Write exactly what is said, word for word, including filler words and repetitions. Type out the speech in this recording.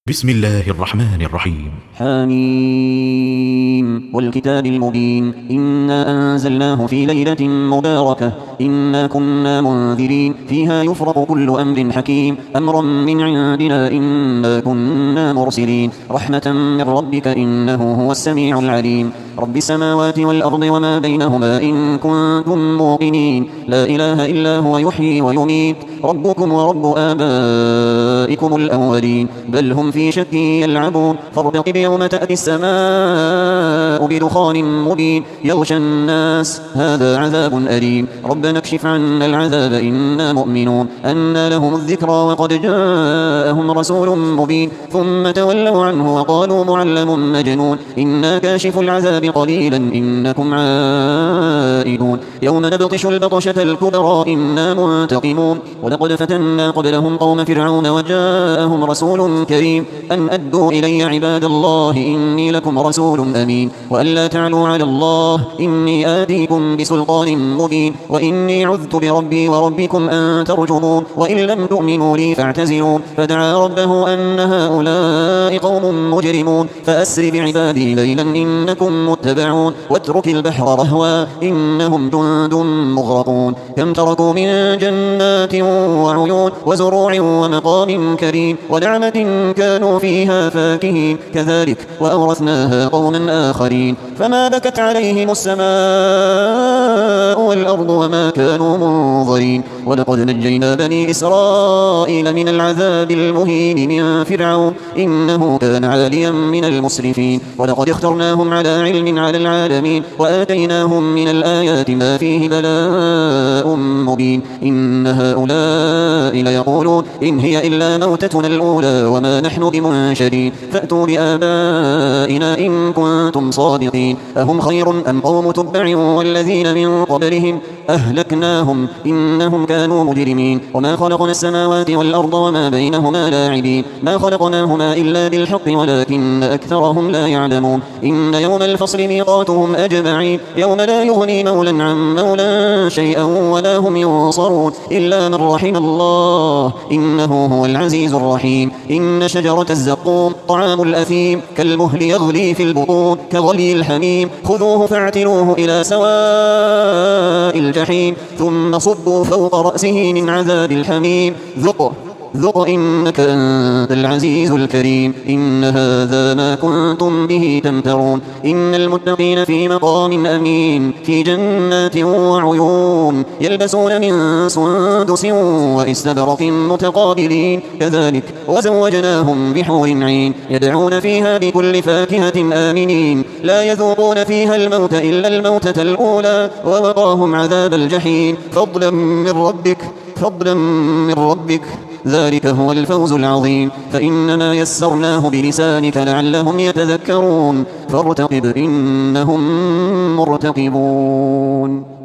بسم الله الرحمن الرحيم. حميم والكتاب المبين إنا أنزلناه في ليلة مباركة إنا كنا منذرين فيها يفرق كل أمر حكيم أمرا من عندنا إنا كنا مرسلين رحمة من ربك إنه هو السميع العليم رب السماوات والأرض وما بينهما إن كنتم موقنين لا إله إلا هو يحيي ويميت ربكم ورب آبائكم الأولين بل هم في شك يلعبون فارتقب يوم تأتي السماء بدخان مبين يغشى الناس هذا عذاب أليم ربنا اكشف عنا العذاب إنا مؤمنون أنى لهم الذكرى وقد جاءهم رسول مبين ثم تولوا عنه وقالوا معلم مجنون إنا كاشف العذاب قليلا إنكم عائدون يوم نبطش البطشة الكبرى إنا منتقمون ولقد فتنا قبلهم قوم فرعون وجاءهم رسول كريم أن أدوا إلي عباد الله إني لكم رسول أمين وأن لا تعلوا على الله إني آتيكم بسلطان مبين وإني عذت بربي وربكم أن ترجمون وإن لم تؤمنوا لي فاعتزلون فدعا ربه أن هؤلاء قوم مجرمون فأسر بعبادي ليلا إنكم متبعون واترك البحر رهوا إنهم جند مغرقون كم تركوا من جنات وعيون وزروع ومقام كريم ونعمة كانوا فيها فاكهين كذلك وأورثناها قوما آخرين فما بكت عليهم السماء والأرض وما كانوا منظرين ولقد نجينا بني إسرائيل من العذاب المهين من فرعون إنه كان عاليا من المسرفين ولقد اخترناهم على علم على العالمين وآتيناهم من الآيات ما فيه بلاء مبين إن هؤلاء ليقولون إن هي إلا موتتنا الأولى وما نحن بمنشرين فأتوا بآبائنا إن كنتم صادقين أهم خير أم قوم تبع والذين من قبلهم أهلكناهم إنهم كانوا مجرمين وما خلقنا السماوات والأرض وما بينهما لاعبين ما خلقناهما إلا بالحق ولكن أكثرهم لا يعلمون إن يوم الفصل ميقاتهم أجمعين يوم لا يغني مولا عن مولا شيئا ولا هم ينصرون إلا من رحم الله إنه هو العزيز الرحيم إن شجرة الزقوم طعام الأثيم كالمهل يغلي في البطون كغلي الحميم خذوه فاعتلوه إلى سواء الجحيم ثم صبوا فوق رأسه من عذاب الحميم ذق ذق إنك أنت العزيز الكريم إن هذا ما كنتم به تمترون إن المتقين في مقام أمين في جنات وعيون يلبسون من سندس وإستبرق متقابلين كذلك وزوجناهم بحور عين يدعون فيها بكل فاكهة آمنين لا يذوقون فيها الموت إلا الموتة الأولى ووقاهم عذاب الجحيم فضلا من ربك فضلا من ربك ذلك هو الفوز العظيم فإنما يسرناه بلسانك لعلهم يتذكرون فارتقب إنهم مرتقبون.